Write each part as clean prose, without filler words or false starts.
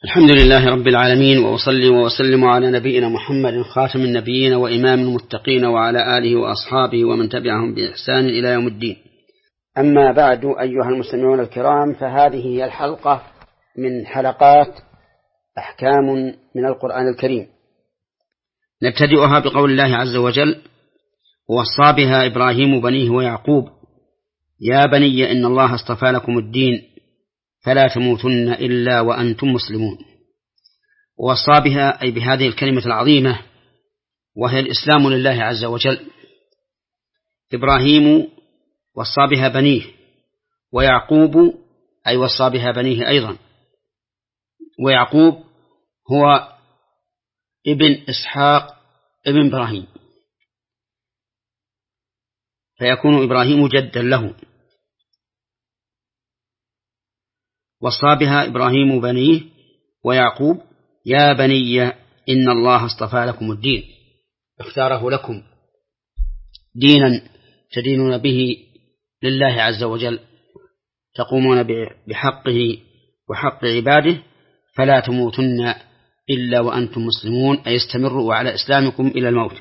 الحمد لله رب العالمين، وأصلي وأسلم على نبينا محمد خاتم النبيين وإمام المتقين وعلى آله وأصحابه ومن تبعهم بإحسان إلى يوم الدين. أما بعد، أيها المستمعون الكرام، فهذه هي الحلقة من حلقات أحكام من القرآن الكريم، نبتدئها بقول الله عز وجل: ووصى بها إبراهيم بنيه ويعقوب يا بني إن الله اصطفى لكم الدين فلا تموتن إلا وأنتم مسلمون. ووصى بها أي بهذه الكلمة العظيمة وهي الإسلام لله عز وجل. إبراهيم وصى بها بنيه، ويعقوب أي وصى بها بنيه أيضا. ويعقوب هو ابن إسحاق ابن إبراهيم، فيكون إبراهيم جدا له. وصى بها إبراهيم بنيه ويعقوب يا بني إن الله اصطفى لكم الدين، اختاره لكم دينا تدينون به لله عز وجل، تقومون بحقه وحق عباده، فلا تموتن إلا وأنتم مسلمون، أي استمروا على إسلامكم إلى الموت.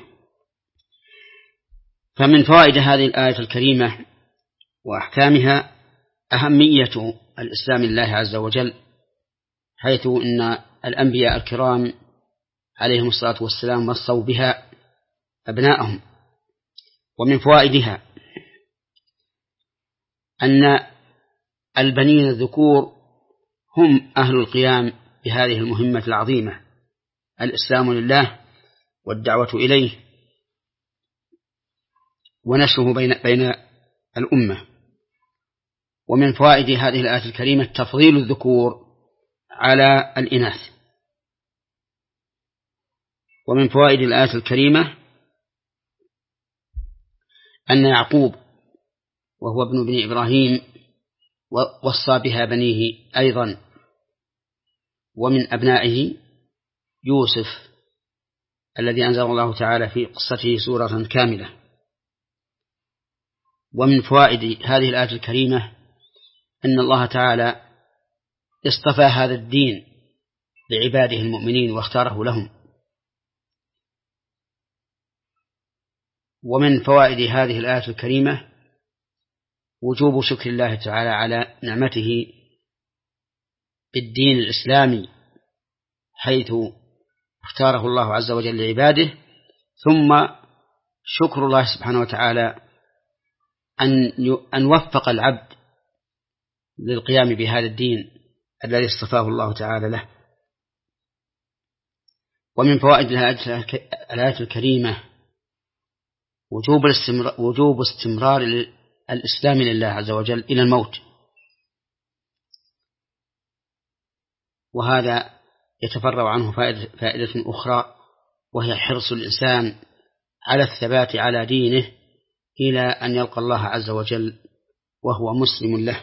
فمن فوائد هذه الآية الكريمة وأحكامها أهمية الإسلام لله عز وجل، حيث إن الأنبياء الكرام عليهم الصلاة والسلام وصوا بها أبناءهم. ومن فوائدها أن البنين الذكور هم أهل القيام بهذه المهمة العظيمة، الإسلام لله والدعوة إليه ونشره بين الأمة. ومن فوائد هذه الآية الكريمة تفضيل الذكور على الإناث. ومن فوائد الآية الكريمة أن يعقوب وهو ابن بني إبراهيم وصى بها بنيه أيضا، ومن أبنائه يوسف الذي أنزل الله تعالى في قصته سورة كاملة. ومن فوائد هذه الآية الكريمة أن الله تعالى اصطفى هذا الدين لعباده المؤمنين واختاره لهم. ومن فوائد هذه الآية الكريمة وجوب شكر الله تعالى على نعمته بالدين الإسلامي، حيث اختاره الله عز وجل لعباده، ثم شكر الله سبحانه وتعالى أن وفق العبد للقيام بهذا الدين الذي اصطفاه الله تعالى له. ومن فوائد الآية الكريمة وجوب استمرار الإسلام لله عز وجل إلى الموت، وهذا يتفرع عنه فائدة أخرى، وهي حرص الإنسان على الثبات على دينه إلى أن يلقى الله عز وجل وهو مسلم له.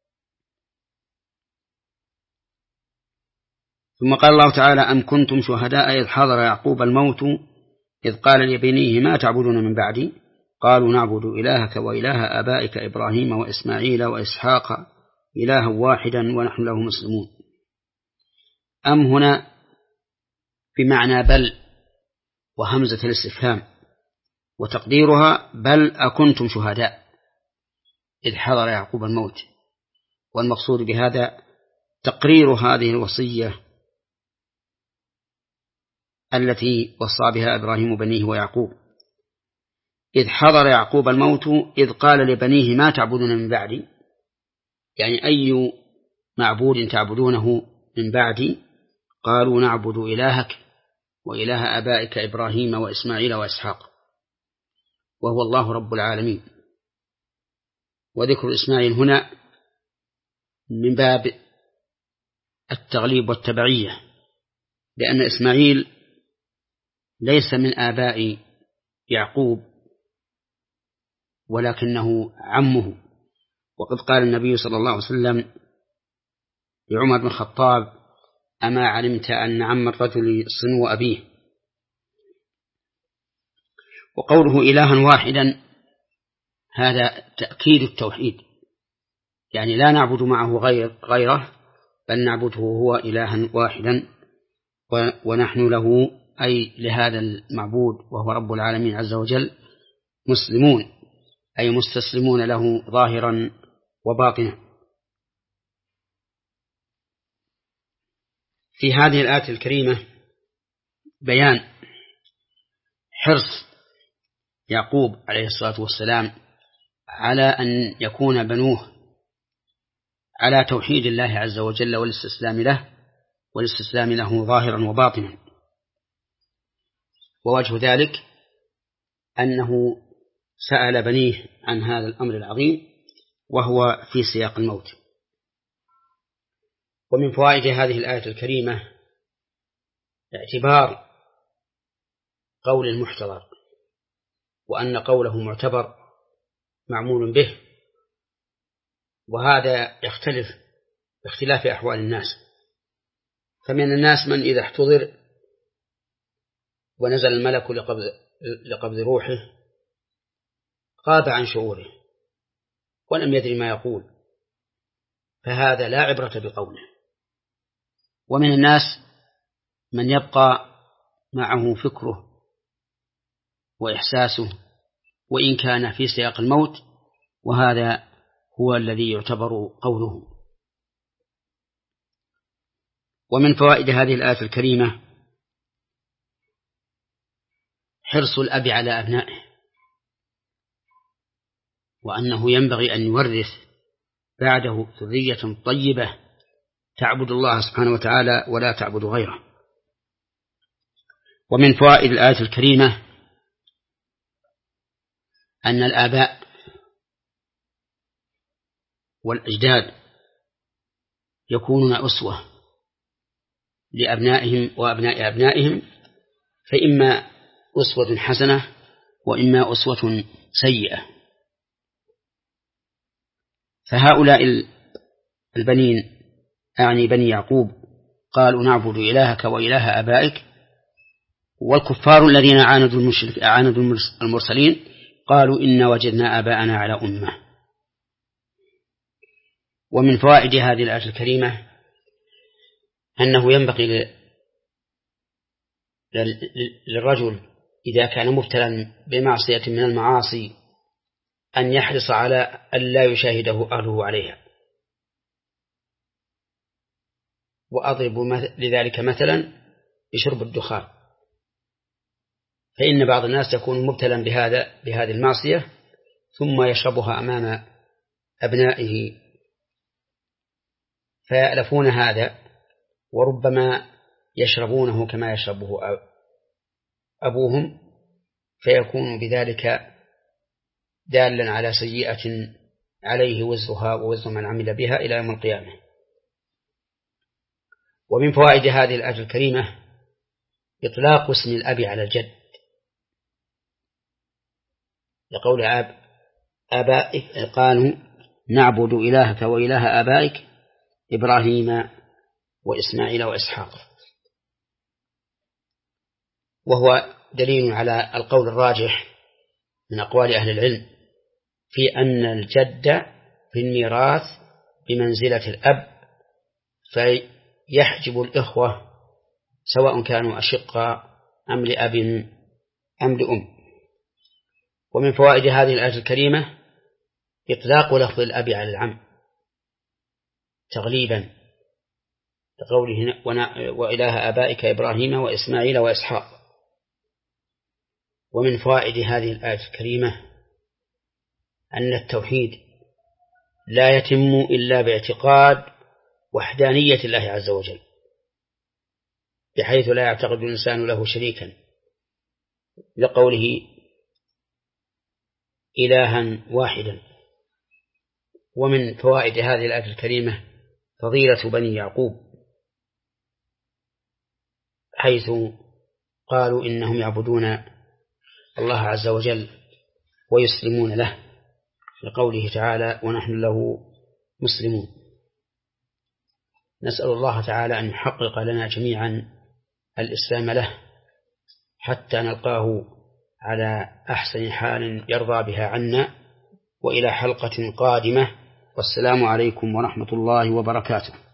ثم قال الله تعالى: أم كنتم شهداء إذ حضر يعقوب الموت إذ قال لبنيه ما تعبدون من بعدي قالوا نعبد إلهك وإله آبائك إبراهيم وإسماعيل وإسحاق إلها واحدا ونحن له مسلمون. أم هنا بمعنى بل وهمزة الاستفهام، وتقديرها بل أكنتم شهداء إذ حضر يعقوب الموت. والمقصود بهذا تقرير هذه الوصية التي وصى بها إبراهيم بنيه ويعقوب. إذ حضر يعقوب الموت إذ قال لبنيه ما تعبدون من بعدي، يعني أي معبود تعبدونه من بعدي؟ قالوا نعبد إلهك وإله آبائك إبراهيم وإسماعيل وإسحاق، وهو الله رب العالمين. وذكر إسماعيل هنا من باب التغليب والتبعية، لأن إسماعيل ليس من آباء يعقوب ولكنه عمه. وقد قال النبي صلى الله عليه وسلم لعمر بن الخطاب: أما علمت أن عم الرجل صنو أبيه. وقوله إلها واحدا هذا تأكيد التوحيد، يعني لا نعبد معه غيره، بل نعبده هو إلها واحدا، ونحن له أي لهذا المعبود وهو رب العالمين عز وجل مسلمون، أي مستسلمون له ظاهرا وباطنا. في هذه الآية الكريمة بيان حرص يعقوب عليه الصلاة والسلام على أن يكون بنوه على توحيد الله عز وجل والاستسلام له ظاهرا وباطنا. ووجه ذلك أنه سأل بنيه عن هذا الأمر العظيم وهو في سياق الموت. ومن فوائد هذه الآية الكريمة اعتبار قول المحتضر، وأن قوله معتبر معمول به، وهذا يختلف باختلاف أحوال الناس. فمن الناس من إذا احتضر ونزل الملك لقبض روحه غاب عن شعوره ولم يدري ما يقول، فهذا لا عبرة بقوله. ومن الناس من يبقى معه فكره وإحساسه وإن كان في سياق الموت، وهذا هو الذي يعتبر قوله. ومن فوائد هذه الآية الكريمة حرص الأب على أبنائه، وأنه ينبغي أن يورث بعده ذرية طيبة تعبد الله سبحانه وتعالى ولا تعبد غيره. ومن فوائد الآية الكريمة أن الآباء والأجداد يكونون أسوة لأبنائهم وأبناء أبنائهم، فإما أسوة حسنة وإما أسوة سيئة. فهؤلاء البنين أعني بني يعقوب قالوا نعبد إلهك وإله آبائك، والكفار الذين عاندوا المرسلين قالوا إنا وجدنا آباءنا على أمة. ومن فوائد هذه الآية الكريمة أنه ينبغي للرجل إذا كان مبتلا بمعصية من المعاصي أن يحرص على أن لا يشاهده أهله عليها. وأضرب لذلك مثلا بشرب الدخان، فإن بعض الناس يكون مبتلا بهذه المعصية ثم يشربها أمام أبنائه فيألفون هذا، وربما يشربونه كما يشربه أبوهم، فيكون بذلك دالا على سيئة عليه وزرها ووزر من عمل بها إلى يوم القيامة. ومن فوائد هذه الآية الكريمة إطلاق اسم الأب على الجد، لقول آبائك قالوا نعبد إلهك وإله آبائك إبراهيم وإسماعيل وإسحاق، وهو دليل على القول الراجح من أقوال أهل العلم في أن الجد في الميراث بمنزلة الأب، فيحجب الإخوة سواء كانوا أشقاء أم لأب أم لأم. ومن فوائد هذه الآية الكريمة إطلاق لفظ الأب على العم تغليبا لقوله وإله آبائك إبراهيم وإسماعيل وإسحاق. ومن فوائد هذه الآية الكريمة أن التوحيد لا يتم إلا باعتقاد وحدانية الله عز وجل، بحيث لا يعتقد الإنسان له شريكا، لقوله إلها واحدا. ومن فوائد هذه الآية الكريمة فضيلة بني يعقوب، حيث قالوا إنهم يعبدون الله عز وجل ويسلمون له، لقوله تعالى ونحن له مسلمون. نسأل الله تعالى أن يحقق لنا جميعا الإسلام له حتى نلقاه على أحسن حال يرضى بها عنا. وإلى حلقة قادمة، والسلام عليكم ورحمة الله وبركاته.